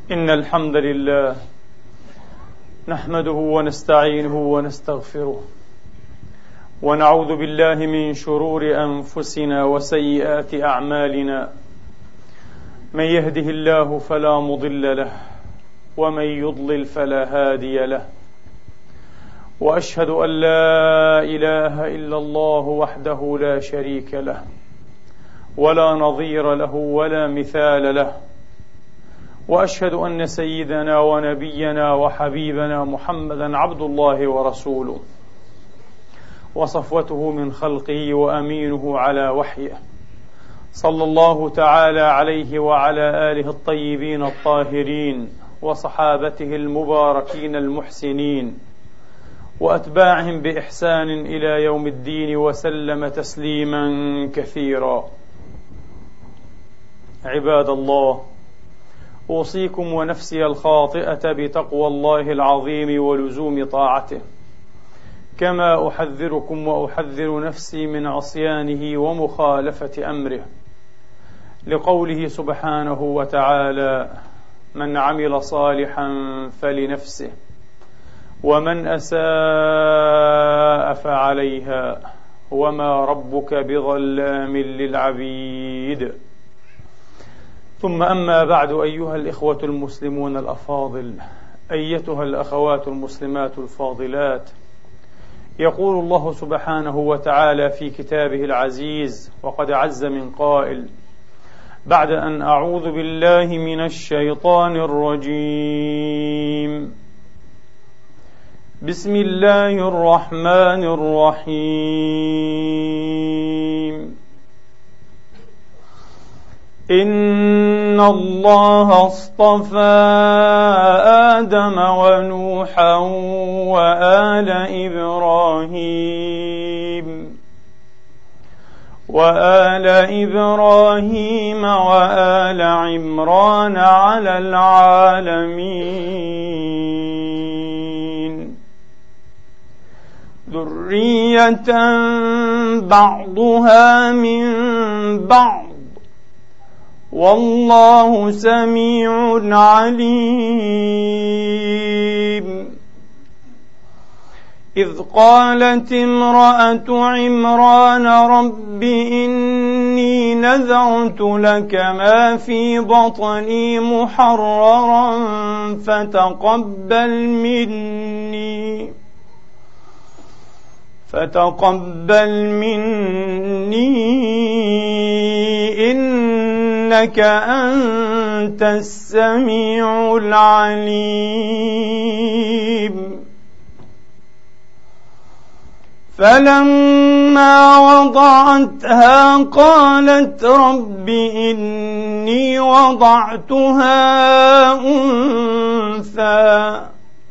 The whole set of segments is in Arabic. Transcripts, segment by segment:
إن الحمد لله نحمده ونستعينه ونستغفره ونعوذ بالله من شرور أنفسنا وسيئات أعمالنا. من يهده الله فلا مضل له ومن يضلل فلا هادي له، وأشهد أن لا إله إلا الله وحده لا شريك له ولا نظير له ولا مثال له، وأشهد أن سيدنا ونبينا وحبيبنا محمدا عبد الله ورسوله وصفوته من خلقه وأمينه على وحيه، صلى الله تعالى عليه وعلى آله الطيبين الطاهرين وصحابته المباركين المحسنين وأتباعهم بإحسان إلى يوم الدين وسلم تسليما كثيرا. عباد الله، أوصيكم ونفسي الخاطئة بتقوى الله العظيم ولزوم طاعته، كما أحذركم وأحذر نفسي من عصيانه ومخالفة أمره، لقوله سبحانه وتعالى: من عمل صالحا فلنفسه ومن أساء فعليها وما ربك بظلام للعبيد. ثم أما بعد، أيها الإخوة المسلمون الأفاضل، أيتها الأخوات المسلمات الفاضلات، يقول الله سبحانه وتعالى في كتابه العزيز وقد عز من قائل: بعد أن أعوذ بالله من الشيطان الرجيم، بسم الله الرحمن الرحيم، إن الله اصطفى آدم ونوحا وآل إبراهيم وآل عمران على العالمين، ذرية بعضها من بعض، والله سميع عليم. إذ قالت امرأة عمران رب إني نذرت لك ما في بطني محررا فتقبل مني إنك أنت السميع العليم. فلما وضعتها قالت رب إني وضعتها أنثى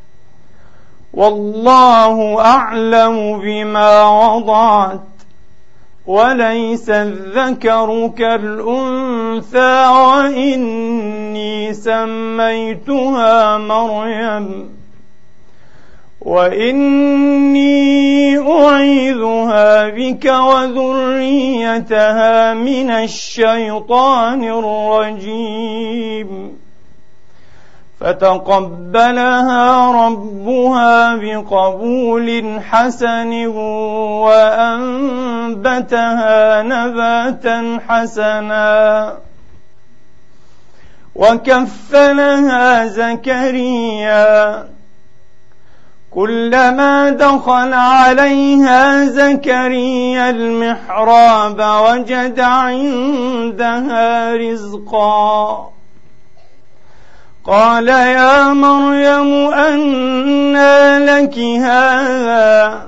والله أعلم بما وضعت وليس الذكر كالأنثى وإني سميتها مريم وإني أعيذها بك وذريتها من الشيطان الرجيم. فتقبلها ربها بقبول حسن وأنبتها نباتا حسنا، وكفلها زكريا كلما دخل عليها زكريا المحراب وجد عندها رزقا، قال يا مريم أنى لك هذا؟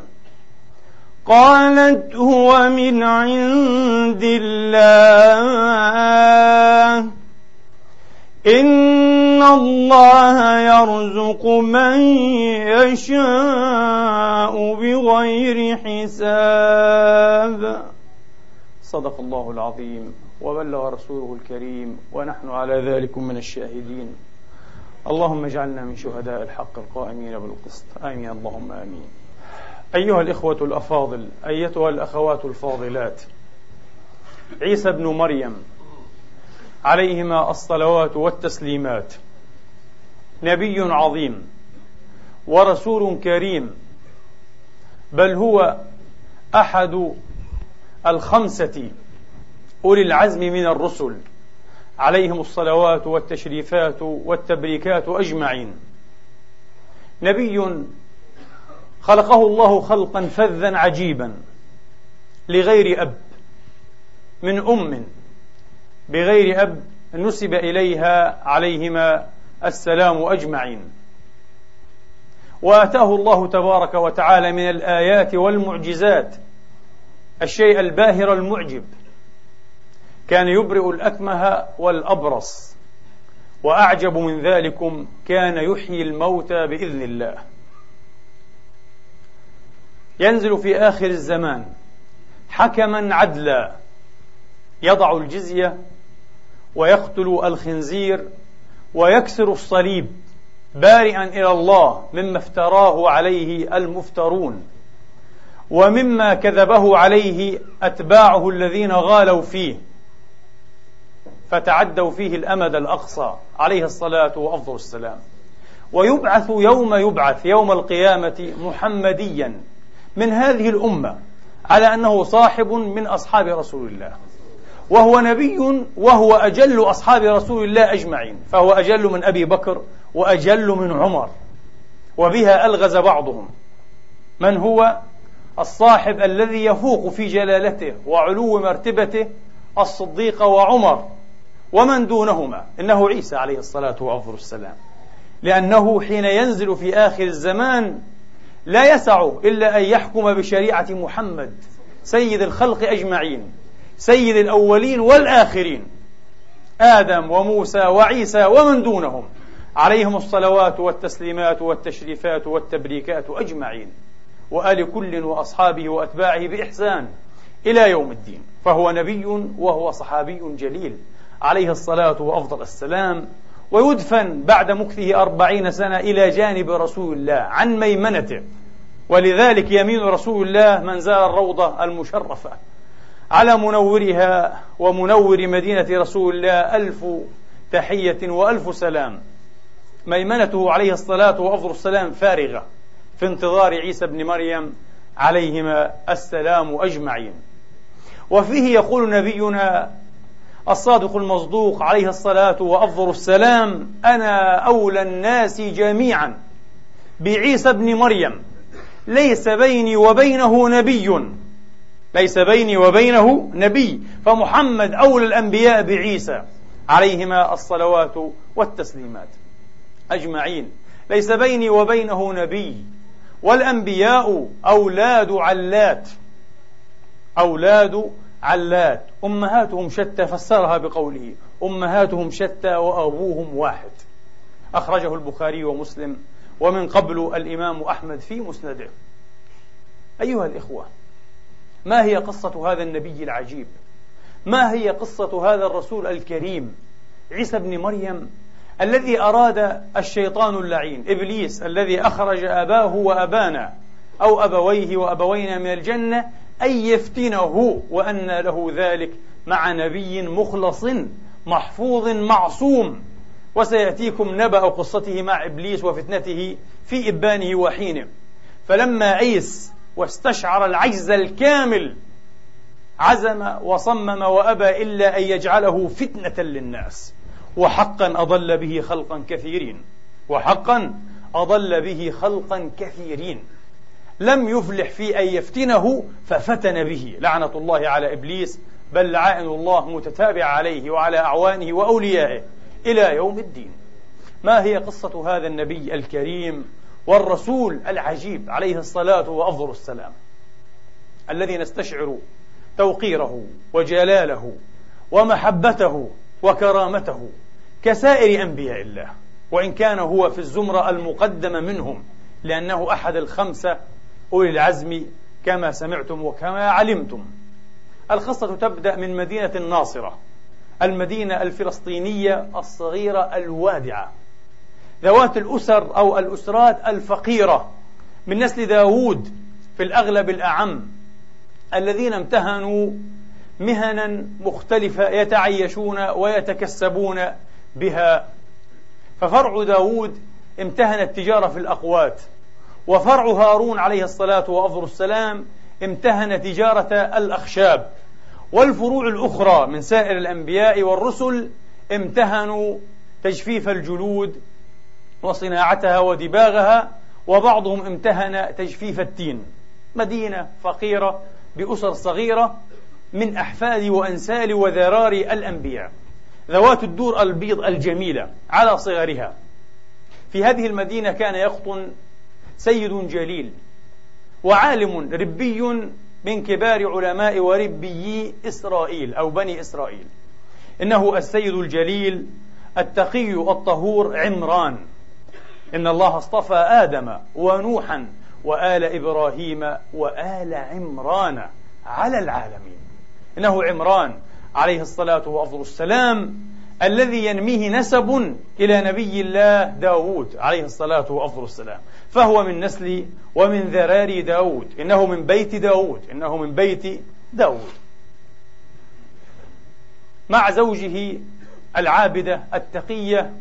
قالت هو من عند الله إن الله يرزق من يشاء بغير حساب. صدق الله العظيم وبلغ رسوله الكريم ونحن على ذلك من الشاهدين. اللهم اجعلنا من شهداء الحق القائمين بالقسط، آمين اللهم آمين. أيها الإخوة الأفاضل، أيتها الأخوات الفاضلات، عيسى ابن مريم عليهما الصلوات والتسليمات نبي عظيم ورسول كريم، بل هو أحد الخمسة أولي العزم من الرسل عليهم الصلوات والتشريفات والتبريكات أجمعين. نبي خلقه الله خلقا فذا عجيبا لغير أب، من أم بغير أب نسب إليها عليهما السلام أجمعين. وآتاه الله تبارك وتعالى من الآيات والمعجزات الشيء الباهر المعجب، كان يبرئ الأكمه والأبرص، وأعجب من ذلكم كان يحيي الموتى بإذن الله. ينزل في آخر الزمان حكما عدلا يضع الجزية ويقتل الخنزير ويكسر الصليب، بارئا إلى الله مما افتراه عليه المفترون ومما كذبه عليه أتباعه الذين غالوا فيه فتعدوا فيه الأمد الأقصى عليه الصلاة وأفضل السلام. ويبعث يوم القيامة محمديا من هذه الأمة على أنه صاحب من أصحاب رسول الله، وهو نبي وهو أجل أصحاب رسول الله أجمعين، فهو أجل من أبي بكر وأجل من عمر. وبها ألغز بعضهم من هو الصاحب الذي يفوق في جلالته وعلو مرتبته الصديق وعمر ومن دونهما، إنه عيسى عليه الصلاة وأفضل السلام، لأنه حين ينزل في آخر الزمان لا يسع إلا أن يحكم بشريعة محمد سيد الخلق أجمعين، سيد الأولين والآخرين، آدم وموسى وعيسى ومن دونهم عليهم الصلوات والتسليمات والتشريفات والتبريكات أجمعين، وآل كل وأصحابه وأتباعه بإحسان إلى يوم الدين. فهو نبي وهو صحابي جليل عليه الصلاة وأفضل السلام، ويدفن بعد مكثه 40 سنة إلى جانب رسول الله عن ميمنته. ولذلك يمين رسول الله من زار الروضة المشرفة على منورها ومنور مدينة رسول الله 1000 تحية وألف سلام. ميمنته عليه الصلاة وأفضل السلام فارغة في انتظار عيسى بن مريم عليهما السلام أجمعين. وفيه يقول نبينا الصادق المصدوق عليه الصلاة وأفضل السلام: أنا أولى الناس جميعا بعيسى بن مريم، ليس بيني وبينه نبي، ليس بيني وبينه نبي، فمحمد أولى الأنبياء بعيسى عليهما الصلوات والتسليمات أجمعين. ليس بيني وبينه نبي، والأنبياء أولاد علات، أولاد علات، أمهاتهم شتى، فسرها بقوله أمهاتهم شتى وأبوهم واحد. أخرجه البخاري ومسلم، ومن قبل الإمام أحمد في مسنده. أيها الإخوة، ما هي قصة هذا النبي العجيب؟ ما هي قصة هذا الرسول الكريم عيسى بن مريم الذي أراد الشيطان اللعين إبليس الذي أخرج أباه وأبانا أو أبويه وأبوينا من الجنة أن يفتنه، وأن له ذلك مع نبي مخلص محفوظ معصوم؟ وسيأتيكم نبأ قصته مع إبليس وفتنته في إبانه وحينه. فلما عيس واستشعر العجز الكامل عزم وصمم وأبى إلا أن يجعله فتنة للناس، وحقا أضل به خلقا كثيرين، وحقا أضل به خلقا كثيرين. لم يفلح في أن يفتنه ففتن به، لعنة الله على إبليس، بل لعائن الله متتابع عليه وعلى أعوانه وأوليائه إلى يوم الدين. ما هي قصة هذا النبي الكريم والرسول العجيب عليه الصلاة وأفضل السلام، الذي نستشعر توقيره وجلاله ومحبته وكرامته كسائر أنبياء الله، وإن كان هو في الزمرة المقدمة منهم، لأنه أحد الخمسة أولي العزم كما سمعتم وكما علمتم. القصة تبدأ من مدينة الناصرة، المدينة الفلسطينية الصغيرة الوادعة، ذوات الأسر أو الأسرات الفقيرة من نسل داود في الأغلب الأعم، الذين امتهنوا مهنا مختلفة يتعيشون ويتكسبون بها. ففرع داود امتهن التجارة في الأقوات، وفرع هارون عليه الصلاة وأفضل السلام امتهن تجارة الأخشاب، والفروع الأخرى من سائر الأنبياء والرسل امتهنوا تجفيف الجلود وصناعتها ودباغها، وبعضهم امتهن تجفيف التين. مدينة فقيرة بأسر صغيرة من أحفاد وأنسال وذرار الأنبياء، ذوات الدور البيض الجميلة على صغرها. في هذه المدينة كان يقطن سيد جليل وعالم ربي من كبار علماء وربيي إسرائيل أو بني إسرائيل، إنه السيد الجليل التقي الطهور عمران. إن الله اصطفى آدم ونوحا وآل إبراهيم وآل عمران على العالمين. إنه عمران عليه الصلاة والسلام الذي ينميه نسب إلى نبي الله داود عليه الصلاة والسلام، فهو من نسل ومن ذرار داود، إنه من بيت داود، إنه من بيت داود، مع زوجه العابدة التقية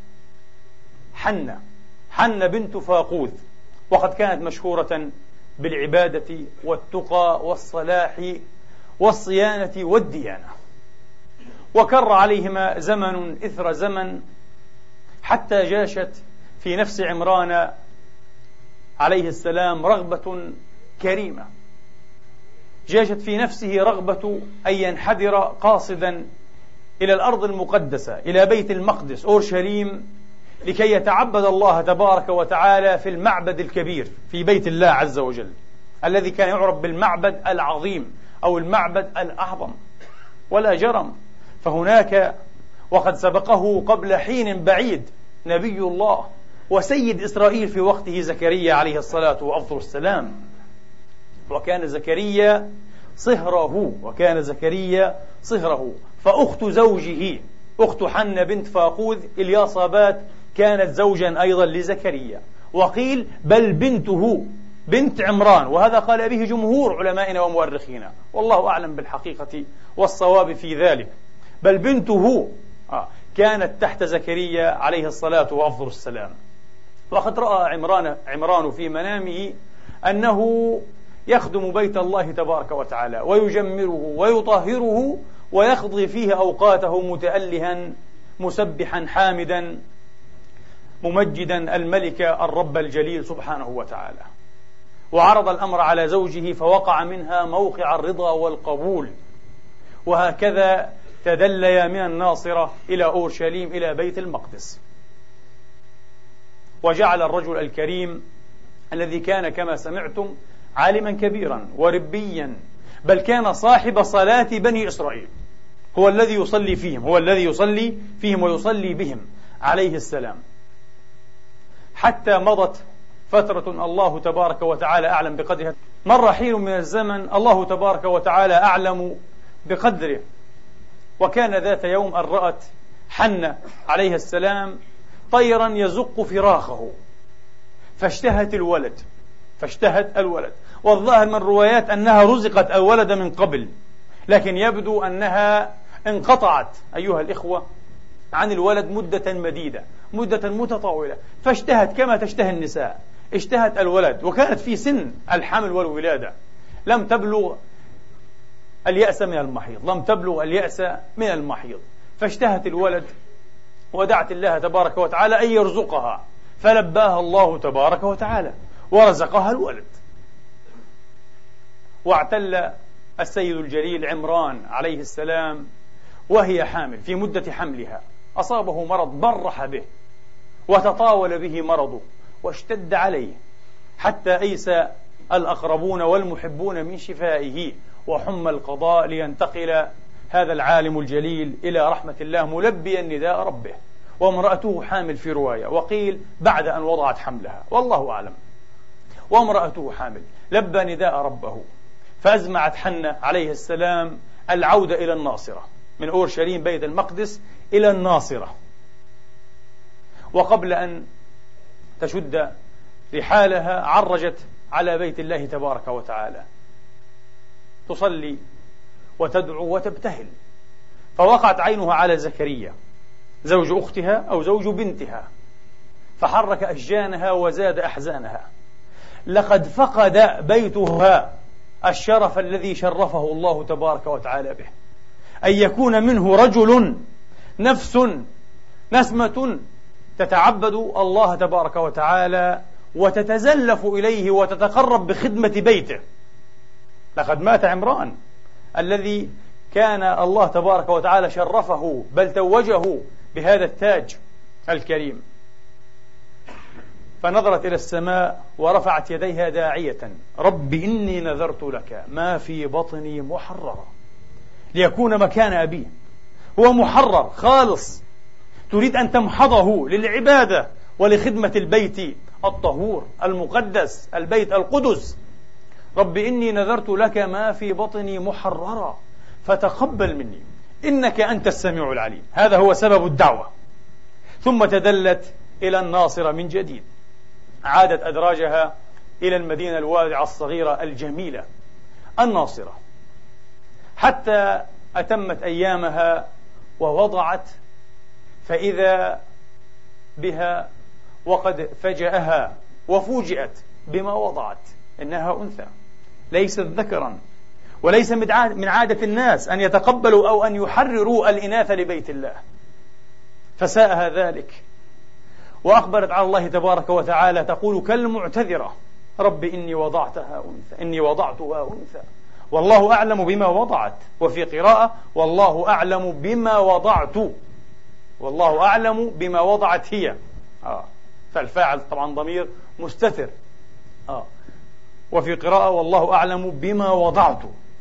حنة بنت فاقوذ، وقد كانت مشهورة بالعبادة والتقى والصلاح والصيانة والديانة. وكر عليهما زمن إثر زمن حتى جاشت في نفس عمران عليه السلام رغبة كريمة، جاشت في نفسه رغبة أن ينحدر قاصدا إلى الأرض المقدسة، إلى بيت المقدس أورشليم، لكي يتعبد الله تبارك وتعالى في المعبد الكبير في بيت الله عز وجل، الذي كان يعرف بالمعبد العظيم أو المعبد الأعظم. ولا جرم، فهناك وقد سبقه قبل حين بعيد نبي الله وسيد إسرائيل في وقته زكريا عليه الصلاة والسلام، وكان زكريا صهره، فأخت زوجه أخت حنة بنت فاقوذ إلياصابات كانت زوجا أيضا لزكريا، وقيل بل بنته بنت عمران، وهذا قال به جمهور علمائنا ومؤرخينا، والله أعلم بالحقيقة والصواب في ذلك. بل بنته كانت تحت زكريا عليه الصلاة والسلام. وقد رأى عمران في منامه أنه يخدم بيت الله تبارك وتعالى ويجمره ويطهره ويقضي فيه أوقاته متألها مسبحا حامدا ممجدا الملك الرب الجليل سبحانه وتعالى. وعرض الأمر على زوجه فوقع منها موقع الرضا والقبول، وهكذا تدليا من الناصرة إلى أورشليم إلى بيت المقدس. وجعل الرجل الكريم الذي كان كما سمعتم عالما كبيرا وربيا، بل كان صاحب صلاة بني إسرائيل، هو الذي يصلي فيهم ويصلي بهم عليه السلام، حتى مضت فترة الله تبارك وتعالى أعلم بقدرها. مر حين من الزمن الله تبارك وتعالى أعلم بقدره، وكان ذات يوم أن رأت حنة عليه السلام طيرا يزق فراخه فاشتهت الولد، والظاهر من الروايات أنها رزقت الولد من قبل، لكن يبدو أنها انقطعت أيها الإخوة عن الولد مدة مديدة، مدة متطاولة، فاشتهت كما تشتهي النساء، اشتهت الولد، وكانت في سن الحمل والولادة، لم تبلغ اليأس من المحيض، فاشتهت الولد ودعت الله تبارك وتعالى أن يرزقها، فلباها الله تبارك وتعالى ورزقها الولد. واعتل السيد الجليل عمران عليه السلام وهي حامل، في مدة حملها أصابه مرض برح به وتطاول به مرضه واشتد عليه، حتى أيس الأقربون والمحبون من شفائه، وحم القضاء لينتقل هذا العالم الجليل إلى رحمة الله ملبيا نداء ربه، وامرأته حامل في رواية، وقيل بعد أن وضعت حملها، والله أعلم. وامرأته حامل، لبى نداء ربه، فأزمعت حنة عليه السلام العودة إلى الناصرة، من أورشليم بيت المقدس إلى الناصرة. وقبل أن تشد رحالها عرجت على بيت الله تبارك وتعالى تصلي وتدعو وتبتهل، فوقعت عينها على زكريا زوج أختها أو زوج بنتها، فحرك أشجانها وزاد أحزانها. لقد فقد بيتها الشرف الذي شرفه الله تبارك وتعالى به، أن يكون منه رجل نفس نسمة تتعبد الله تبارك وتعالى وتتزلف إليه وتتقرب بخدمة بيته. لقد مات عمران الذي كان الله تبارك وتعالى شرفه بل توجه بهذا التاج الكريم. فنظرت إلى السماء ورفعت يديها داعية: رب إني نذرت لك ما في بطني محررا، ليكون مكان أبيه. هو محرر خالص، تريد أن تمحضه للعبادة ولخدمة البيت الطهور المقدس، البيت القدس. رب إني نذرت لك ما في بطني محررا فتقبل مني إنك أنت السميع العليم. هذا هو سبب الدعوة. ثم تدلت إلى الناصرة من جديد، عادت أدراجها إلى المدينة الواسعة الصغيرة الجميلة الناصرة، حتى أتمت أيامها ووضعت، فإذا بها وقد فجأها وفوجئت بما وضعت. إنها أنثى ليست ذكرا، وليس من عادة الناس أن يتقبلوا أو أن يحرروا الإناث لبيت الله، فساءها ذلك. وأقبلت على الله تبارك وتعالى تقول كالمعتذرة: رب إني وضعتها أنثى، إني وضعتها أنثى والله أعلم بما وضعت. وفي قراءة: والله أعلم بما وضعت، والله أعلم بما وضعت هي. فالفاعل طبعا ضمير مستتر. وفي قراءة: والله أعلم بما وضعت.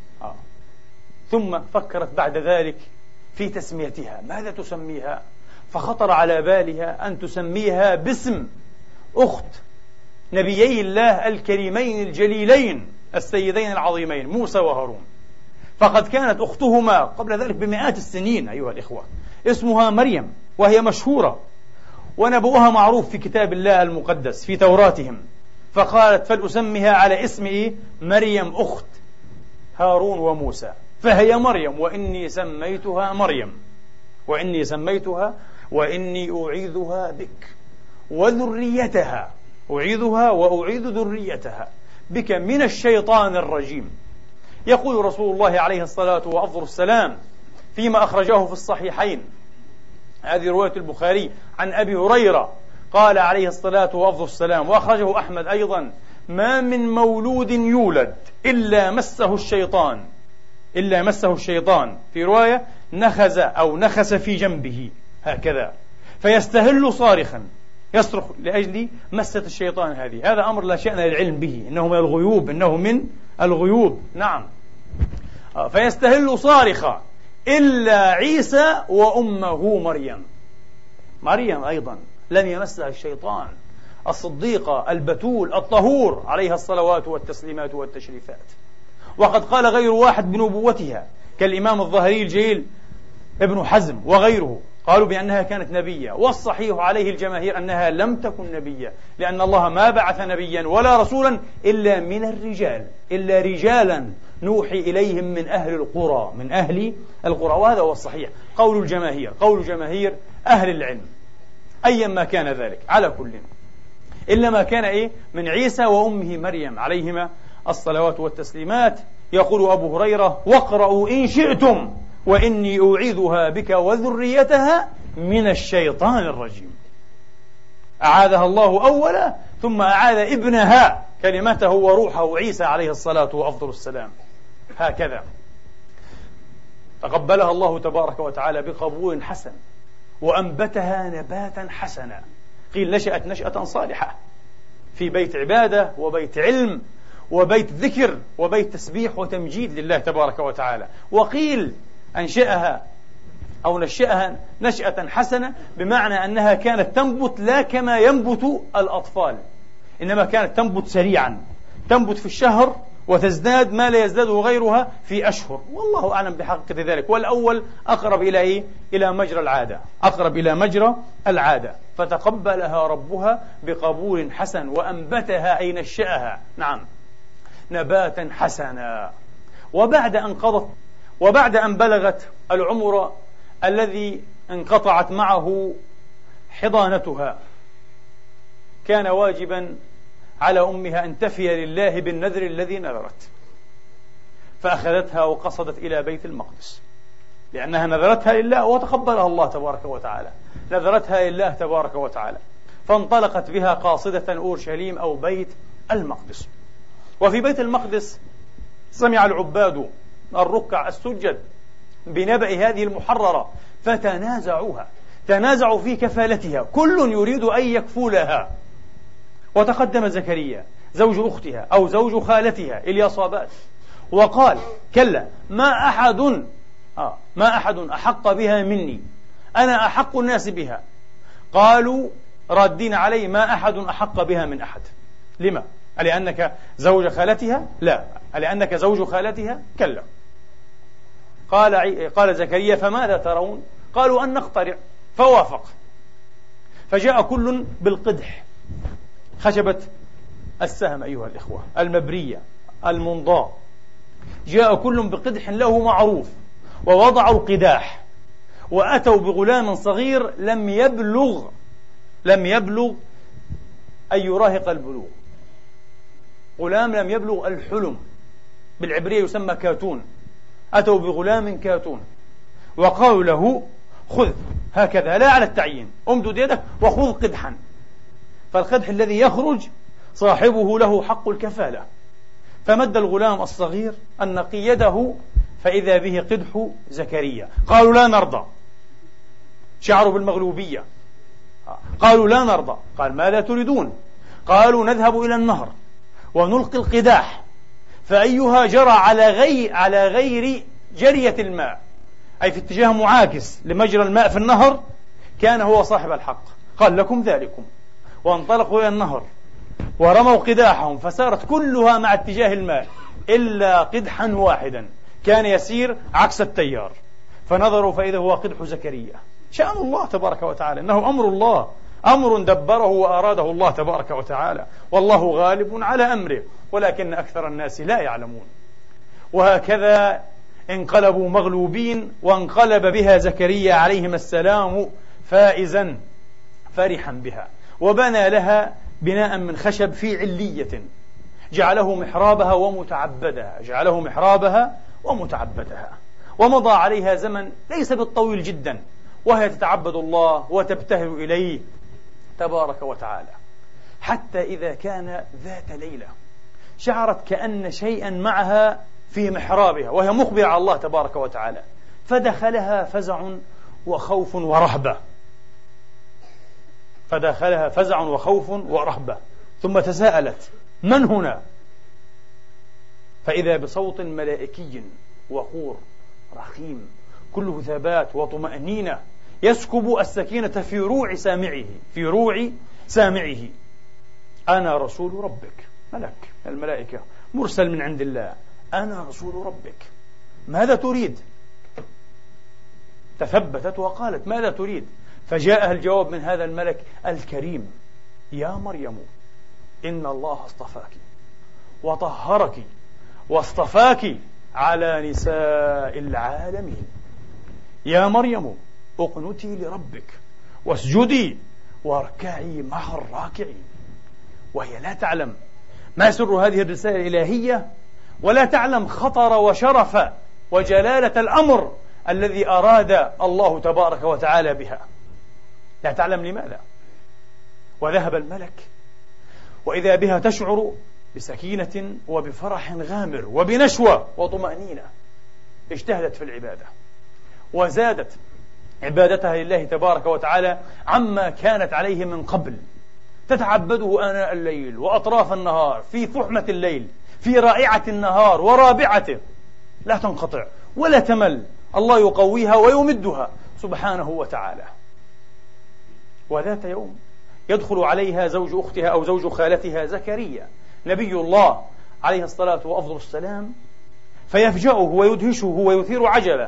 ثم فكرت بعد ذلك في تسميتها، ماذا تسميها؟ فخطر على بالها أن تسميها باسم أخت نبيي الله الكريمين الجليلين السيدين العظيمين موسى وهارون. فقد كانت أختهما قبل ذلك بمئات السنين أيها الإخوة، اسمها مريم، وهي مشهورة ونبؤها معروف في كتاب الله المقدس في توراتهم. فقالت: فلأسميها على اسم مريم أخت هارون وموسى، فهي مريم وإني سميتها مريم، وإني سميتها وإني أعيذها بك وذريتها، أعيذها وأعيذ ذريتها بك من الشيطان الرجيم. يقول رسول الله عليه الصلاة والسلام فيما أخرجه في الصحيحين، هذه رواية البخاري عن أبي هريرة، قال عليه الصلاة والسلام، وأخرجه أحمد أيضا: ما من مولود يولد إلا مسه الشيطان، إلا مسه الشيطان، في رواية نخز أو نخس في جنبه هكذا، فيستهل صارخا يصرخ لأجل مسة الشيطان هذه. هذا أمر لا شأن للعلم به، إنه من الغيوب، إنه من الغيوب. نعم. فيستهل صارخا إلا عيسى وأمه مريم. مريم أيضا لم يمسها الشيطان، الصديقة البتول الطهور عليها الصلوات والتسليمات والتشريفات. وقد قال غير واحد بنبوتها كالإمام الظاهري الجليل ابن حزم وغيره، قالوا بأنها كانت نبية، والصحيح عليه الجماهير أنها لم تكن نبية، لأن الله ما بعث نبيا ولا رسولا إلا من الرجال، إلا رجالا نوحي إليهم من أهل القرى، من أهل القرى. وهذا هو الصحيح، قول الجماهير، قول جماهير أهل العلم، أيا ما كان ذلك. على كل إلا ما كان من عيسى وأمه مريم عليهما الصلوات والتسليمات. يقول أبو هريرة: واقرأوا إن شئتم وإني أعيذها بك وذريتها من الشيطان الرجيم. أعاذها الله أولا، ثم أعاذ ابنها كلمته وروحه عيسى عليه الصلاة والسلام. هكذا تقبلها الله تبارك وتعالى بقبول حسن، وأنبتها نباتا حسنا. قيل نشأت نشأة صالحة في بيت عبادة وبيت علم وبيت ذكر وبيت تسبيح وتمجيد لله تبارك وتعالى. وقيل أنشأها أو نشأها نشأة حسنة، بمعنى أنها كانت تنبت لا كما ينبت الأطفال، إنما كانت تنبت سريعا، تنبت في الشهر وتزداد ما لا يزداده غيرها في أشهر، والله أعلم بحقيقة ذلك. والأول أقرب إلى إلى مجرى العادة، أقرب إلى مجرى العادة. فتقبلها ربها بقبول حسن وأنبتها أي نشأها، نعم، نباتا حسنا. وبعد أن بلغت العمر الذي انقطعت معه حضانتها كان واجبا على أمها أن تفي لله بالنذر الذي نذرت، فأخذتها وقصدت إلى بيت المقدس، لأنها نذرتها لله وتقبلها الله تبارك وتعالى، نذرتها لله تبارك وتعالى، فانطلقت بها قاصدة أورشليم أو بيت المقدس. وفي بيت المقدس سمع العباد الركع السجد بنبأ هذه المحررة فتنازعوها، تنازعوا في كفالتها، كل يريد أن يكفلها. وتقدم زكريا زوج أختها أو زوج خالتها إلياصابات وقال: كلا، ما أحد أحق بها مني، أنا أحق الناس بها. قالوا ردين علي: ما أحد أحق بها من أحد. لما؟ ألأنك زوج خالتها؟ لا. ألأنك زوج خالتها؟ كلا. قال زكريا: فماذا ترون؟ قالوا: أن نقترع. فوافق، فجاء كل بالقدح، خشبة السهم أيها الإخوة المبرية المنضاء، جاء كل بقدح له معروف، ووضعوا القداح، وأتوا بغلام صغير لم يبلغ أن يراهق البلوغ، غلام لم يبلغ الحلم، بالعبرية يسمى كاتون. أتوا بغلام كاتون وقالوا له: خذ هكذا، لا على التعيين، امدد يدك وخذ قدحا. فالقدح الذي يخرج صاحبه له حق الكفالة. فمد الغلام الصغير النقي يده فإذا به قدح زكريا. قالوا: لا نرضى. شعروا بالمغلوبية، قالوا: لا نرضى. قال: ماذا تريدون؟ قالوا: نذهب إلى النهر ونلقي القداح، فأيها جرى على غير جرية الماء، أي في اتجاه معاكس لمجرى الماء في النهر، كان هو صاحب الحق. قال: لكم ذلكم. وانطلقوا إلى النهر ورموا قداحهم، فسارت كلها مع اتجاه الماء إلا قدحا واحدا كان يسير عكس التيار، فنظروا فإذا هو قدح زكريا. شأن الله تبارك وتعالى، إنه أمر الله، أمر دبره وأراده الله تبارك وتعالى، والله غالب على أمره، ولكن أكثر الناس لا يعلمون. وهكذا انقلبوا مغلوبين، وانقلب بها زكريا عليهما السلام فائزا فرحا بها، وبنى لها بناء من خشب في علية، جعله محرابها ومتعبدها، ومضى عليها زمن ليس بالطويل جدا، وهي تتعبد الله وتبتهل إليه تبارك وتعالى، حتى إذا كان ذات ليلة شعرت كأن شيئا معها في محرابها وهي مقبلة على الله تبارك وتعالى، فدخلها فزع وخوف ورهبة، ثم تساءلت: من هنا؟ فإذا بصوت ملائكي وقور رخيم كله ثبات وطمأنينة يسكب السكينة في روع سامعه. أنا رسول ربك، ملك الملائكة مرسل من عند الله، أنا رسول ربك، ماذا تريد؟ تثبتت وقالت: ماذا تريد؟ فجاءها الجواب من هذا الملك الكريم: يا مريم، إن الله اصطفاك وطهرك واصطفاك على نساء العالمين. يا مريم، اقنتي لربك واسجدي واركعي مع الراكعين. وهي لا تعلم ما سر هذه الرسالة الإلهية، ولا تعلم خطر وشرف وجلالة الأمر الذي أراد الله تبارك وتعالى بها، لا تعلم لماذا. وذهب الملك وإذا بها تشعر بسكينة وبفرح غامر وبنشوة وطمأنينة. اجتهدت في العبادة وزادت عبادتها لله تبارك وتعالى عما كانت عليه من قبل، تتعبده آناء الليل وأطراف النهار، في فحمة الليل، في رائعة النهار ورابعته، لا تنقطع ولا تمل، الله يقويها ويمدها سبحانه وتعالى. وذات يوم يدخل عليها زوج أختها أو زوج خالتها زكريا نبي الله عليه الصلاة وأفضل السلام، فيفجأه ويدهشه ويثير عجبه،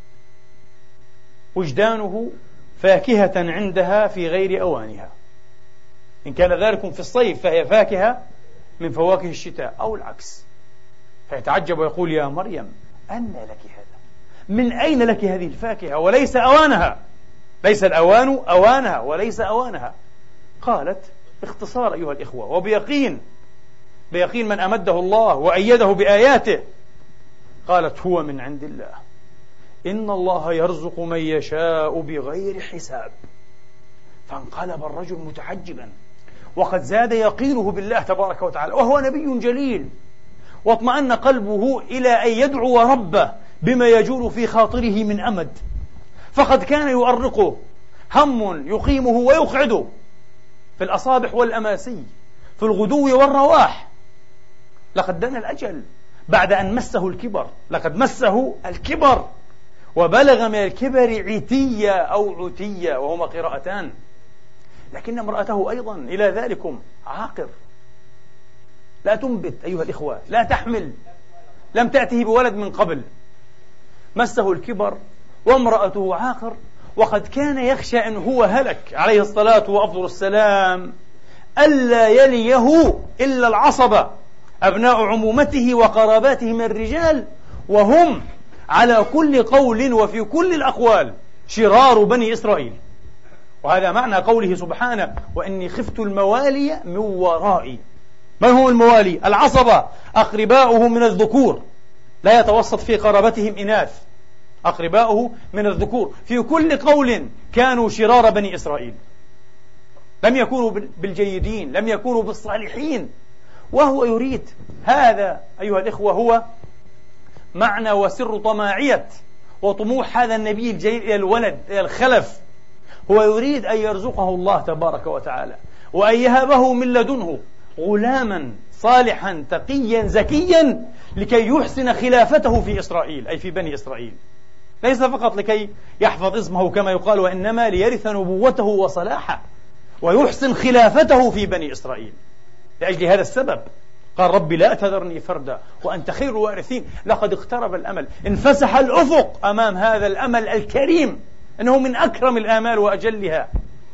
وجدانه فاكهة عندها في غير أوانها، إن كان ذلك في الصيف فهي فاكهة من فواكه الشتاء أو العكس، فيتعجب ويقول: يا مريم، أنى لك هذا؟ من أين لك هذه الفاكهة وليس أوانها؟ ليس الأوان أوانها وليس أوانها. قالت باختصار أيها الإخوة وبيقين، بيقين من أمده الله وأيده بآياته، قالت هو من عند الله، إن الله يرزق من يشاء بغير حساب. فانقلب الرجل متعجبا، وقد زاد يقينه بالله تبارك وتعالى، وهو نبي جليل، واطمأن قلبه إلى أن يدعو ربه بما يجول في خاطره من أمد، فقد كان يؤرقه هم يقيمه ويقعده في الأصابح والأماسي، في الغدو والرواح. لقد دنا الأجل بعد أن مسه الكبر، لقد مسه الكبر وبلغ من الكبر عتية أو عتية، وهما قراءتان. لكن امرأته أيضا إلى ذلكم عاقر، لا تنبت أيها الإخوة، لا تحمل، لم تأته بولد من قبل، مسه الكبر وامرأته عاقر، وقد كان يخشى أن هو هلك عليه الصلاة وأفضل السلام ألا يليه إلا العصبة، أبناء عمومته وقراباته من الرجال، وهم على كل قول وفي كل الأقوال شرار بني إسرائيل. وهذا معنى قوله سبحانه وإني خفت الموالي من ورائي. من هم الموالي؟ العصبة، أقرباؤه من الذكور، لا يتوسط في قرابتهم إناث، أقرباؤه من الذكور في كل قول كانوا شرار بني إسرائيل، لم يكونوا بالجيدين، لم يكونوا بالصالحين. وهو يريد هذا أيها الإخوة، هو معنى وسر طماعية وطموح هذا النبي الجليل إلى الولد، إلى الخلف. هو يريد أن يرزقه الله تبارك وتعالى وأن يهبه من لدنه غلاما صالحا تقيا زكيا لكي يحسن خلافته في إسرائيل، أي في بني إسرائيل، ليس فقط لكي يحفظ اسمه كما يقال، وإنما ليرث نبوته وصلاحه ويحسن خلافته في بني إسرائيل. لأجل هذا السبب قال ربي لا تذرني فردا وأنت خير الوارثين. لقد اقترب الأمل، انفسح الأفق أمام هذا الأمل الكريم، إنه من أكرم الآمال وأجلها.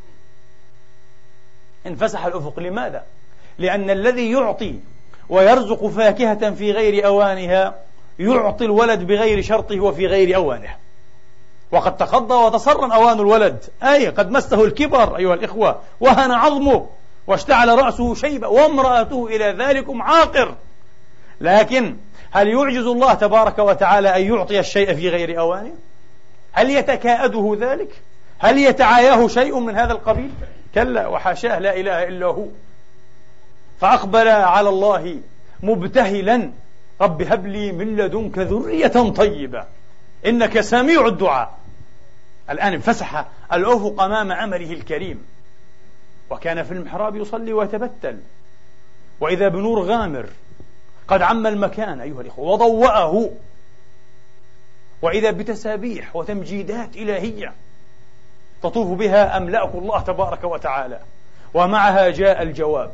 انفسح الأفق. لماذا؟ لأن الذي يعطي ويرزق فاكهة في غير أوانها يعطي الولد بغير شرطه وفي غير أوانه. وقد تقضى وتصرم أوان الولد، أي قد مسه الكبر أيها الإخوة، وهن عظمه واشتعل رأسه شيبة، وامرأته إلى ذلكم عاقر. لكن هل يعجز الله تبارك وتعالى أن يعطي الشيء في غير أوانه؟ هل يتكاءده ذلك؟ هل يتعاياه شيء من هذا القبيل؟ كلا وحاشاه، لا إله إلا هو. فأقبل على الله مبتهلا رب هب لي من لدنك ذرية طيبة إنك سميع الدعاء. الآن انفسح الأفق أمام عمله الكريم، وكان في المحراب يصلي ويتبتل، وإذا بنور غامر قد عم المكان أيها الإخوة وضوأه، وإذا بتسابيح وتمجيدات إلهية تطوف بها أملاك الله تبارك وتعالى. ومعها جاء الجواب،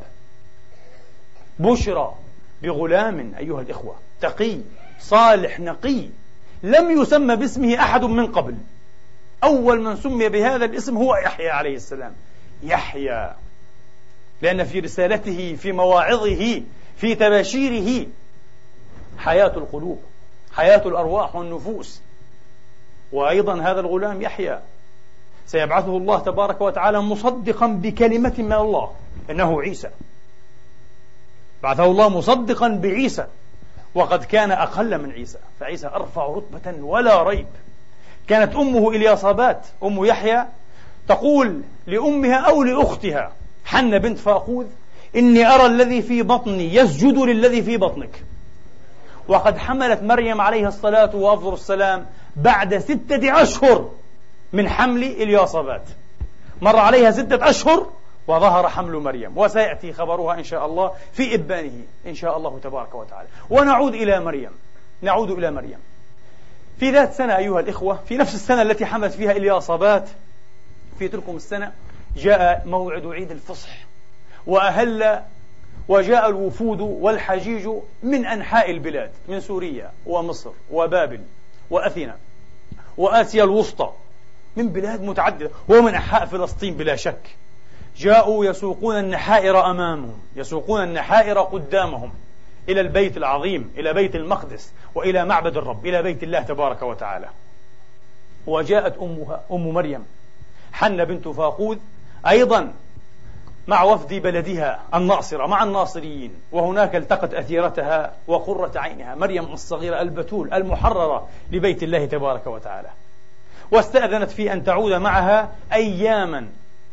بشرى بغلام أيها الإخوة تقي صالح نقي، لم يسمى باسمه أحد من قبل. أول من سمي بهذا الاسم هو يحيى عليه السلام، يحيى، لأن في رسالته في مواعظه في تباشيره حياة القلوب، حياة الأرواح والنفوس. وأيضا هذا الغلام يحيى سيبعثه الله تبارك وتعالى مصدقا بكلمة من الله، إنه عيسى، بعثه الله مصدقا بعيسى، وقد كان أقل من عيسى، فعيسى أرفع رتبة ولا ريب. كانت أمه إلياصابات أم يحيى تقول لأمها أو لأختها حنة بنت فاقوذ إني أرى الذي في بطني يسجد للذي في بطنك. وقد حملت مريم عليه الصلاة وأفضل السلام بعد 6 أشهر من حمل إلياصابات، مر عليها 6 أشهر وظهر حمل مريم، وسيأتي خبرها إن شاء الله في إبانه إن شاء الله تبارك وتعالى. ونعود إلى مريم، نعود إلى مريم. في ذات سنة أيها الإخوة، في نفس السنة التي حملت فيها إلياصابات، في تلكم السنة جاء موعد عيد الفصح، وأهل وجاء الوفود والحجيج من أنحاء البلاد، من سوريا ومصر وبابل وأثينا وآسيا الوسطى، من بلاد متعددة ومن أنحاء فلسطين بلا شك. جاءوا يسوقون النحائر أمامهم، يسوقون النحائر قدامهم إلى البيت العظيم، إلى بيت المقدس، وإلى معبد الرب، إلى بيت الله تبارك وتعالى. وجاءت أمها أم مريم حنة بنت فاقود أيضا مع وفد بلدها الناصرة مع الناصريين، وهناك التقت أثيرتها وقرة عينها مريم الصغيرة البتول المحررة لبيت الله تبارك وتعالى، واستأذنت في أن تعود معها أياما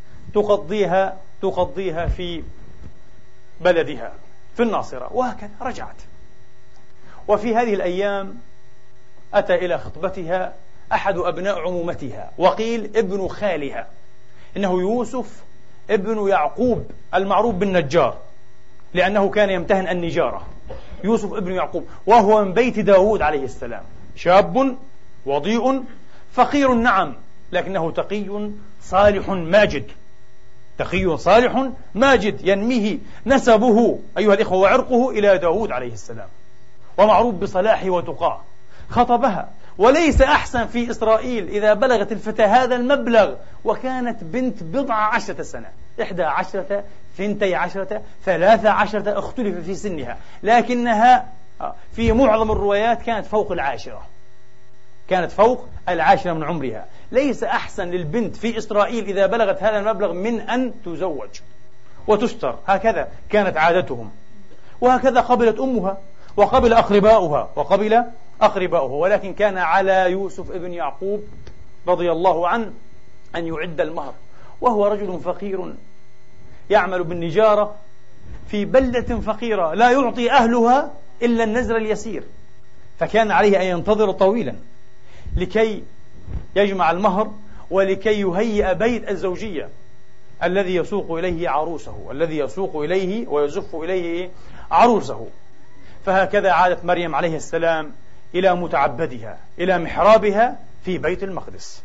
تقضيها في بلدها في الناصرة، وهكذا رجعت. وفي هذه الأيام أتى إلى خطبتها أحد أبناء عمومتها، وقيل ابن خالها، إنه يوسف ابن يعقوب المعروف بالنجار، لأنه كان يمتهن النجارة. يوسف ابن يعقوب، وهو من بيت داود عليه السلام، شاب وضيء فقير نعم، لكنه تقي صالح ماجد، تقي صالح ماجد ينميه نسبه أيها الإخوة وعرقه إلى داود عليه السلام، ومعروف بصلاحه وتقاه. خطبها، وليس أحسن في إسرائيل إذا بلغت الفتاة هذا المبلغ، وكانت بنت 14 سنة، 11 12 13 اختلف في سنها، لكنها في معظم الروايات كانت فوق العاشرة، كانت فوق العاشرة من عمرها. ليس أحسن للبنت في إسرائيل إذا بلغت هذا المبلغ من أن تزوج وتستر، هكذا كانت عادتهم، وهكذا قبلت أمها وقبل أقرباؤها، ولكن كان على يوسف ابن يعقوب رضي الله عنه أن يعد المهر، وهو رجل فقير يعمل بالنجارة في بلدة فقيرة لا يعطي أهلها إلا النزر اليسير، فكان عليه أن ينتظر طويلا لكي يجمع المهر ولكي يهيئ بيت الزوجية الذي يسوق إليه عروسه، الذي يسوق إليه ويزف إليه عروسه. فهكذا عادت مريم عليه السلام إلى متعبدها، إلى محرابها في بيت المقدس،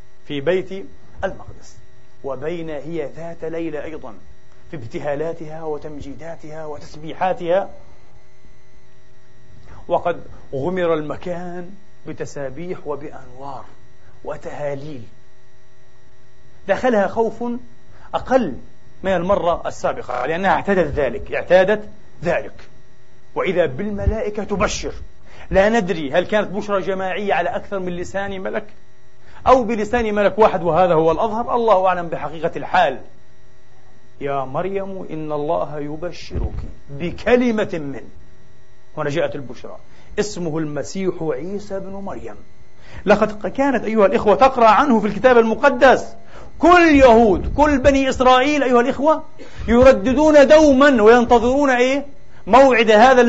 وبين هي ذات ليلة أيضا في ابتهالاتها وتمجيداتها وتسبيحاتها، وقد غمر المكان بتسابيح وبأنوار وتهاليل، دخلها خوف أقل من المرة السابقة، لأنها اعتادت ذلك. وإذا بالملائكة تبشر، لا ندري هل كانت بشرى جماعية على أكثر من لسان ملك أو بلسان ملك واحد، وهذا هو الأظهر، الله أعلم بحقيقة الحال. يا مريم إن الله يبشرك بكلمة منه، هنا جاءت البشرى، اسمه المسيح عيسى بن مريم. لقد كانت أيها الإخوة تقرأ عنه في الكتاب المقدس، كل يهود كل بني إسرائيل أيها الإخوة يرددون دوما وينتظرون موعد هذا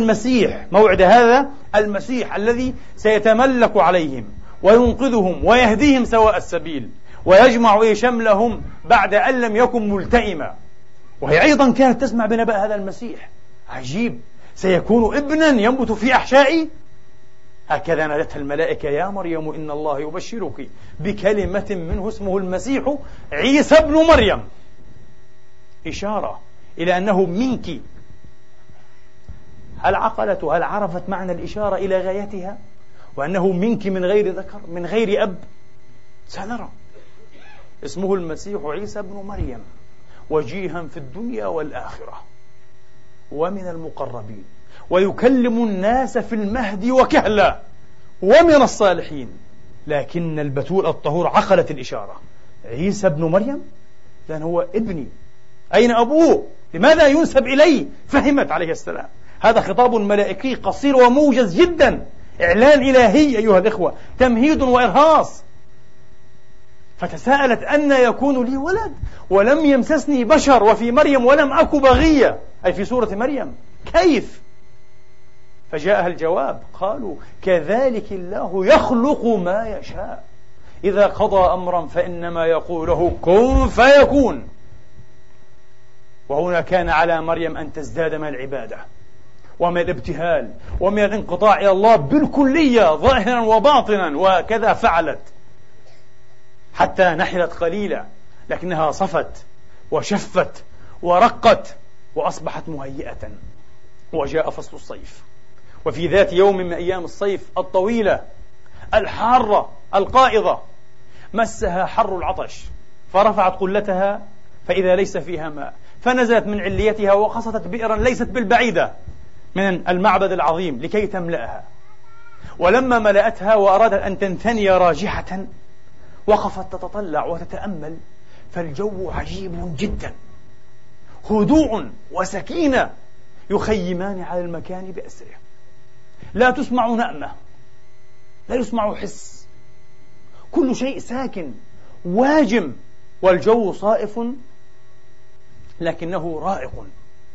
المسيح الذي سيتملك عليهم وينقذهم ويهديهم سواء السبيل ويجمع شملهم بعد أن لم يكن ملتئما. وهي أيضا كانت تسمع بنبأ هذا المسيح، عجيب، سيكون ابنا ينبت في أحشائي. هكذا نادتها الملائكة: يا مريم إن الله يبشرك بكلمة منه اسمه المسيح عيسى بن مريم، إشارة إلى أنه منك. هل عرفت معنى الإشارة إلى غايتها، وأنه منك من غير ذكر من غير أب؟ سنرى. اسمه المسيح عيسى بن مريم، وجيها في الدنيا والآخرة ومن المقربين، ويكلم الناس في المهد وكهلا ومن الصالحين. لكن البتول الطهور عقلت الإشارة: عيسى بن مريم، لأن هو ابني، أين أبوه؟ لماذا ينسب إليه؟ فهمت عليه السلام. هذا خطاب ملائكي قصير وموجز جدا، إعلان إلهي أيها الإخوة، تمهيد وإرهاص. فتساءلت: أن يكون لي ولد ولم يمسسني بشر وفي مريم ولم أك بغية، أي في سورة مريم، كيف؟ فجاءها الجواب، قالوا: كذلك الله يخلق ما يشاء، إذا قضى أمرا فإنما يقوله كن فيكون. وهنا كان على مريم أن تزداد من العبادة ومن الابتهال ومن الانقطاع إلى الله بالكلية ظاهرا وباطنا، وكذا فعلت حتى نحلت قليلا، لكنها صفت وشفت ورقت وأصبحت مهيئة. وجاء فصل الصيف، وفي ذات يوم من أيام الصيف الطويلة الحارة القائضة مسها حر العطش، فرفعت قلتها فإذا ليس فيها ماء، فنزلت من عليتها وقصدت بئرا ليست بالبعيدة من المعبد العظيم لكي تملأها. ولما ملأتها وأرادت أن تنثني راجحة، وقفت تتطلع وتتأمل فالجو عجيب جدا، هدوء وسكينة يخيمان على المكان بأسره، لا تسمع نأمة، لا يسمع حس، كل شيء ساكن واجم، والجو صائف لكنه رائق،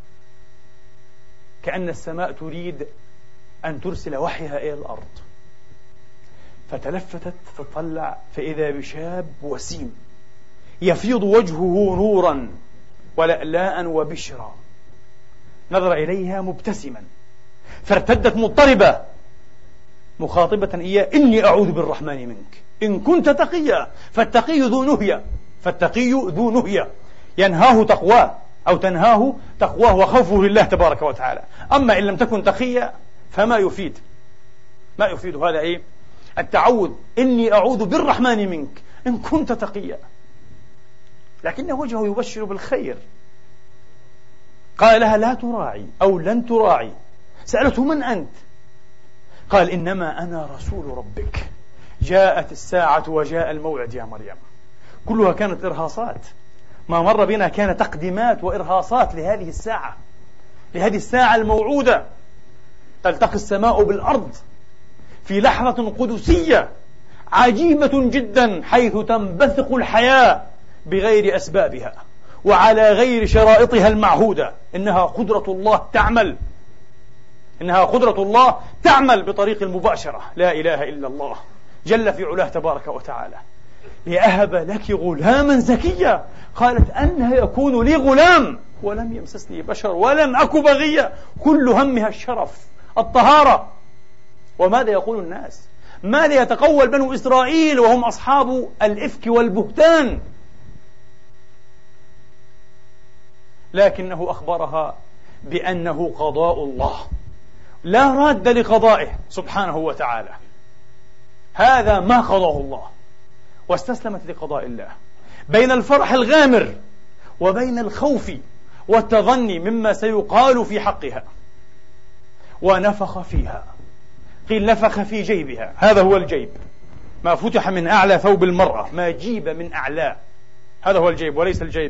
كأن السماء تريد أن ترسل وحيها إلى الأرض. فتلفتت تطلع فإذا بشاب وسيم يفيض وجهه نورا ولألاء وبشرا، نظر إليها مبتسما، فارتدت مضطربة مخاطبة إياه: إني أعوذ بالرحمن منك إن كنت تقيا. فالتقي ذو نهية، فالتقي ذو نهية ينهاه تقواه أو تنهاه تقواه وخوفه لله تبارك وتعالى. أما إن لم تكن تقيا فما يفيد، ما يفيد هذا إيه؟ التعوذ، إني أعوذ بالرحمن منك إن كنت تقيا، لكن وجهه يبشر بالخير. قال لها: لا تراعي أو لن تراعي. سألته: من أنت؟ قال: إنما أنا رسول ربك، جاءت الساعة وجاء الموعد يا مريم. كلها كانت إرهاصات، ما مر بنا كان تقديمات وإرهاصات لهذه الساعة، لهذه الساعة الموعودة. تلتقي السماء بالأرض في لحظة قدسية عجيبة جدا، حيث تنبثق الحياة بغير أسبابها وعلى غير شرائطها المعهودة. إنها قدرة الله تعمل، إنها قدرة الله تعمل بطريق المباشرة. لا إله إلا الله جل في علاه تبارك وتعالى. لأهب لك غلاما زكيا. قالت: أنها يكون لي غلام ولم يمسسني بشر ولم أك بغيا. كل همها الشرف، الطهارة. وماذا يقول الناس؟ ماذا يتقول بنو إسرائيل وهم أصحاب الإفك والبهتان؟ لكنه أخبرها بأنه قضاء الله، لا راد لقضائه سبحانه وتعالى، هذا ما قضاه الله، واستسلمت لقضاء الله بين الفرح الغامر وبين الخوف والتظني مما سيقال في حقها. ونفخ فيها، قيل نفخ في جيبها، هذا هو الجيب، ما فتح من أعلى ثوب المرأة، ما جيب من أعلى، هذا هو الجيب وليس الجيب.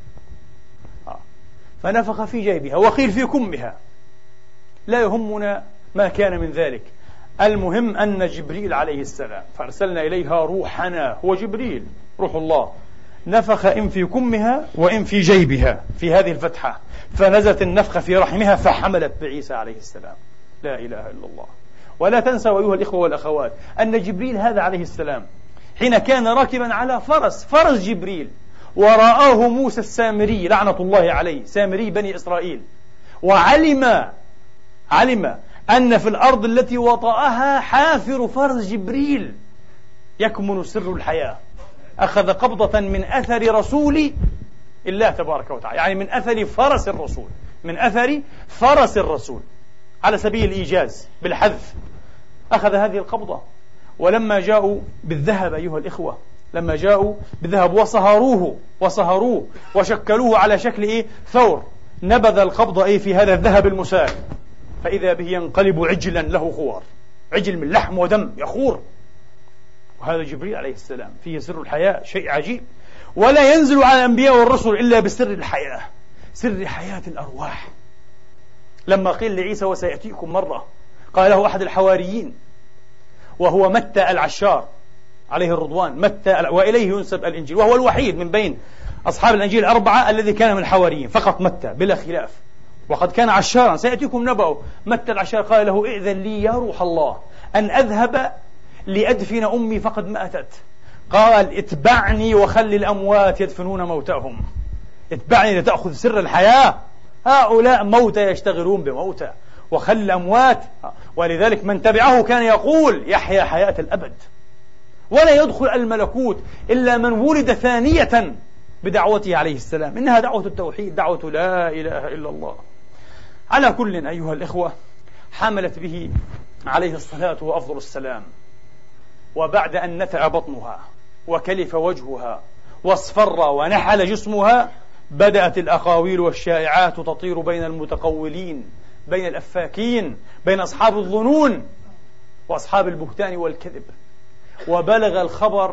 فنفخ في جيبها، وقيل في كمها، لا يهمنا ما كان من ذلك، المهم أن جبريل عليه السلام فأرسلنا إليها روحنا، هو جبريل روح الله، نفخ إن في كمها وإن في جيبها في هذه الفتحة، فنزلت النفخة في رحمها فحملت بعيسى عليه السلام. لا إله إلا الله. ولا تنسوا أيها الإخوة والأخوات أن جبريل هذا عليه السلام حين كان راكبا على فرس جبريل، ورآه موسى السامري لعنة الله عليه، سامري بني إسرائيل، وعلم أن في الأرض التي وطأها حافر فرس جبريل يكمن سر الحياة. أخذ قبضة من أثر رسول الله تبارك وتعالى، يعني من أثر فرس الرسول، من أثر فرس الرسول على سبيل الإيجاز بالحذف. أخذ هذه القبضة، ولما جاءوا بالذهب أيها الإخوة، لما جاءوا بالذهب وصهروه وشكلوه على شكل ثور، نبذ القبضة في هذا الذهب المسال، فإذا به ينقلب عجلا له خوار، عجل من لحم ودم يخور. وهذا جبريل عليه السلام فيه سر الحياة، شيء عجيب. ولا ينزل على الأنبياء والرسل إلا بسر الحياة، سر حياة الأرواح. لما قيل لعيسى وسيأتيكم مرة، قال له أحد الحواريين وهو متى العشار عليه الرضوان، متى وإليه ينسب الإنجيل، وهو الوحيد من بين أصحاب الإنجيل الأربعة الذي كان من الحواريين، فقط متى بلا خلاف، وقد كان عشارا سيأتيكم نبأه. متى العشار قال له: ائذن لي يا روح الله أن أذهب لأدفن أمي فقد ماتت. قال: اتبعني وخلي الأموات يدفنون موتاهم، اتبعني لتأخذ سر الحياة، هؤلاء موتى يشتغلون بموتى، وخلي الأموات. ولذلك من تبعه كان يقول: يحيا حياة الأبد، ولا يدخل الملكوت إلا من ولد ثانية بدعوته عليه السلام، إنها دعوة التوحيد، دعوة لا إله إلا الله. على كل أيها الإخوة، حملت به عليه الصلاة وأفضل السلام، وبعد أن نتع بطنها وكلف وجهها واصفر ونحل جسمها، بدأت الأقاويل والشائعات تطير بين المتقولين، بين الأفاكين، بين أصحاب الظنون وأصحاب البهتان والكذب. وبلغ الخبر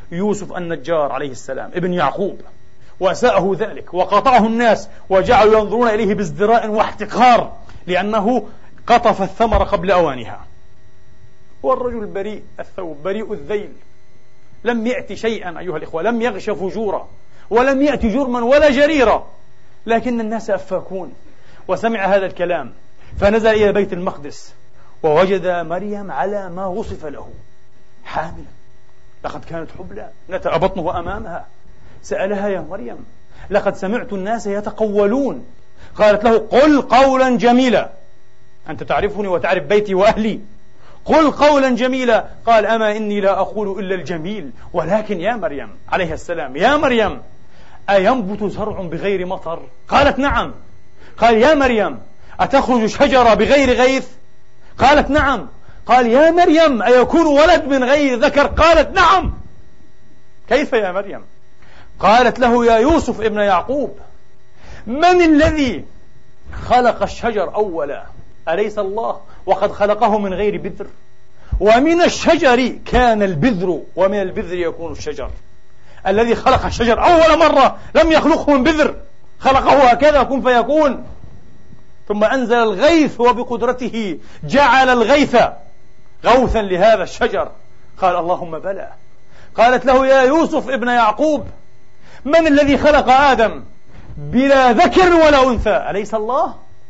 يوسف النجار عليه السلام ابن يعقوب، وأساءه ذلك وقاطعه الناس وجعلوا ينظرون إليه بازدراء واحتقار لأنه قطف الثمر قبل أوانها. والرجل بريء الثوب بريء الذيل، لم يأتي شيئا أيها الإخوة، لم يغش فجورا ولم يأتي جرما ولا جريرا، لكن الناس أفاكون. وسمع هذا الكلام فنزل إلى بيت المقدس ووجد مريم على ما وصف له حاملا، لقد كانت حبلى نتأ بطنه أمامها. سألها: يا مريم لقد سمعت الناس يتقولون. قالت له: قل قولا جميلا، أنت تعرفني وتعرف بيتي وأهلي، قل قولا جميلا. قال: أما إني لا أقول إلا الجميل، ولكن يا مريم عليه السلام، يا مريم أينبت زرع بغير مطر؟ قالت: نعم. قال: يا مريم أتخرج شجرة بغير غيث؟ قالت: نعم. قال: يا مريم أيكون ولد من غير ذكر؟ قالت: نعم. كيف يا مريم؟ قالت له: يا يوسف ابن يعقوب، من الذي خلق الشجر أولا؟ أليس الله؟ وقد خلقه من غير بذر، ومن الشجر كان البذر، ومن البذر يكون الشجر. الذي خلق الشجر أول مرة لم يخلقه من بذر، خلقه هكذا كن فيكون، ثم أنزل الغيث وبقدرته جعل الغيث غوثا لهذا الشجر. قال: اللهم بلى. قالت له: يا يوسف ابن يعقوب، من الذي خلق آدم بلا ذكر ولا أنثى؟ أليس الله؟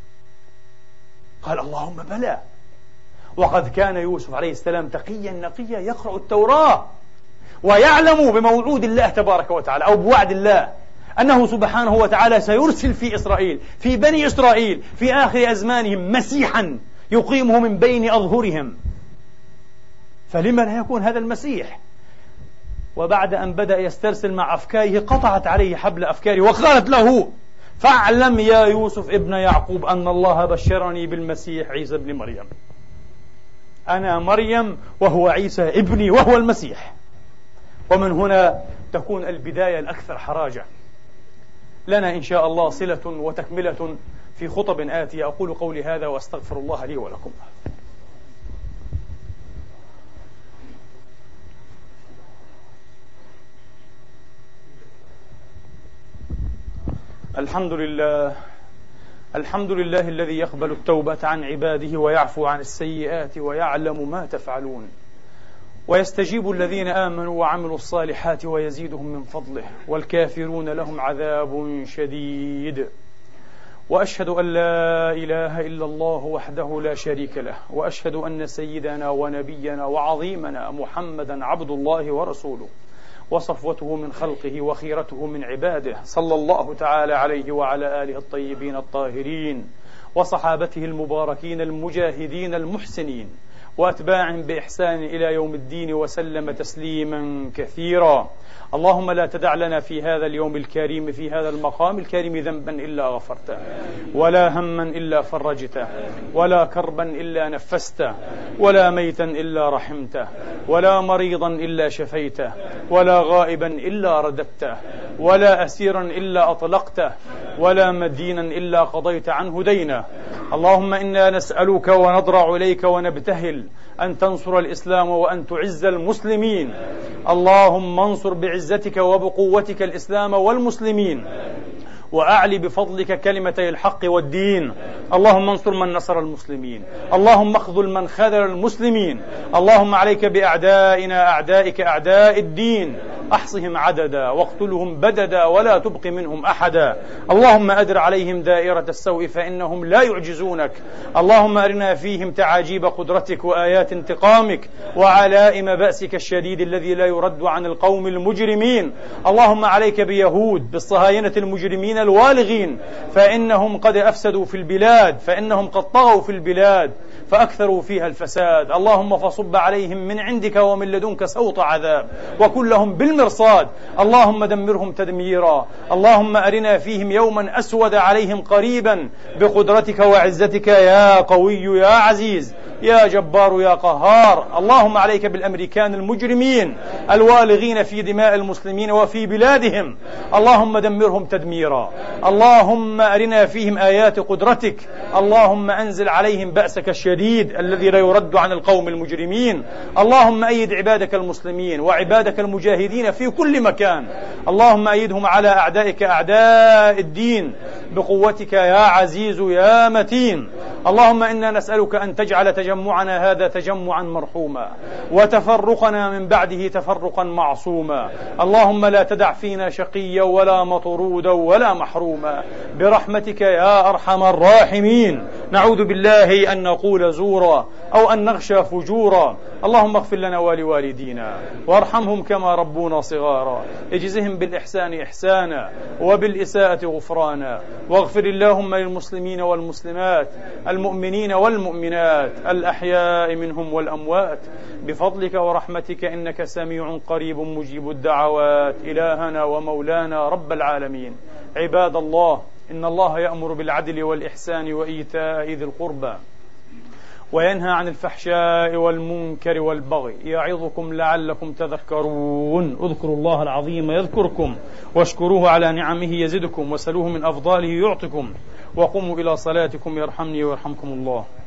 قال: اللهم بلى. وقد كان يوسف عليه السلام تقيا نقيا يقرأ التوراة ويعلم بموعود الله تبارك وتعالى أو بوعد الله أنه سبحانه وتعالى سيرسل في إسرائيل، في بني إسرائيل في آخر أزمانهم مسيحا يقيمه من بين أظهرهم، فلما لا يكون هذا المسيح؟ وبعد أن بدأ يسترسل مع أفكاره قطعت عليه حبل أفكاره وقالت له: فاعلم يا يوسف ابن يعقوب أن الله بشرني بالمسيح عيسى ابن مريم. أنا مريم وهو عيسى ابني وهو المسيح. ومن هنا تكون البداية الأكثر حراجة. لنا إن شاء الله صلة وتكملة في خطب آتية. أقول قولي هذا وأستغفر الله لي ولكم. الحمد لله الذي يقبل التوبة عن عباده ويعفو عن السيئات ويعلم ما تفعلون، ويستجيب الذين آمنوا وعملوا الصالحات ويزيدهم من فضله، والكافرون لهم عذاب شديد. وأشهد أن لا إله إلا الله وحده لا شريك له، وأشهد أن سيدنا ونبينا وعظيمنا محمدا عبد الله ورسوله، وصفوته من خلقه وخيرته من عباده، صلى الله تعالى عليه وعلى آله الطيبين الطاهرين وصحابته المباركين المجاهدين المحسنين وأتباعهم بإحسان إلى يوم الدين، وسلم تسليما كثيرا. اللهم لا تدع لنا في هذا اليوم الكريم في هذا المقام الكريم ذنبا إلا غفرته، ولا هما إلا فرجته، ولا كربا إلا نفسته، ولا ميتا إلا رحمته، ولا مريضا إلا شفيته، ولا غائبا إلا رددته، ولا أسيرا إلا أطلقته، ولا مدينا إلا قضيت عنه دينه. اللهم إنا نسألك ونضرع إليك ونبتهل أن تنصر الإسلام وأن تعز المسلمين. اللهم انصر بعزتك وبقوتك الإسلام والمسلمين، وأعلي بفضلك كلمتي الحق والدين. اللهم انصر من نصر المسلمين، اللهم اخذل من خذل المسلمين. اللهم عليك بأعدائنا أعدائك أعداء الدين، أحصهم عددا واقتلهم بددا ولا تبق منهم أحدا. اللهم أدر عليهم دائرة السوء فإنهم لا يعجزونك. اللهم أرنا فيهم تعاجيب قدرتك وآيات انتقامك وعلائم بأسك الشديد الذي لا يرد عن القوم المجرمين. اللهم عليك بيهود بالصهاينة المجرمين الوالغين، فإنهم قد أفسدوا في البلاد، فإنهم قد طغوا في البلاد فأكثروا فيها الفساد. اللهم فصب عليهم من عندك ومن لدنك سوط عذاب وكلهم بالمرصاد. اللهم دمرهم تدميرا. اللهم أرنا فيهم يوما أسود عليهم قريبا بقدرتك وعزتك يا قوي يا عزيز. يا جبار يا قهار. اللهم عليك بالأمريكان المجرمين الوالغين في دماء المسلمين وفي بلادهم، اللهم دمرهم تدميرا. اللهم أرنا فيهم آيات قدرتك. اللهم أنزل عليهم بأسك الشديد الذي لا يرد عن القوم المجرمين. اللهم أيد عبادك المسلمين وعبادك المجاهدين في كل مكان. اللهم أيدهم على أعدائك أعداء الدين بقوتك يا عزيز يا متين. اللهم إنا نسألك أن تجعل تجمعنا هذا تجمعا مرحوما، وتفرقنا من بعده تفرقا معصوما. اللهم لا تدع فينا شقيا ولا مطرودا ولا محروما برحمتك يا أرحم الراحمين. نعوذ بالله أن نقول زورا أو أن نغشى فجورا. اللهم اغفر لنا ولوالدينا وارحمهم كما ربونا صغارا. اجزهم بالإحسان إحسانا وبالإساءة غفرانا. واغفر اللهم للمسلمين والمسلمات المؤمنين والمؤمنات الأحياء منهم والأموات بفضلك ورحمتك، إنك سميع قريب مجيب الدعوات. إلهنا ومولانا رب العالمين. عباد الله، إن الله يأمر بالعدل والإحسان وإيتاء ذي القربى وينهى عن الفحشاء والمنكر والبغي يعظكم لعلكم تذكرون. اذكروا الله العظيم يذكركم، واشكروه على نعمه يزدكم، وسلوه من أفضاله يعطكم، وقوموا إلى صلاتكم يرحمني ويرحمكم الله.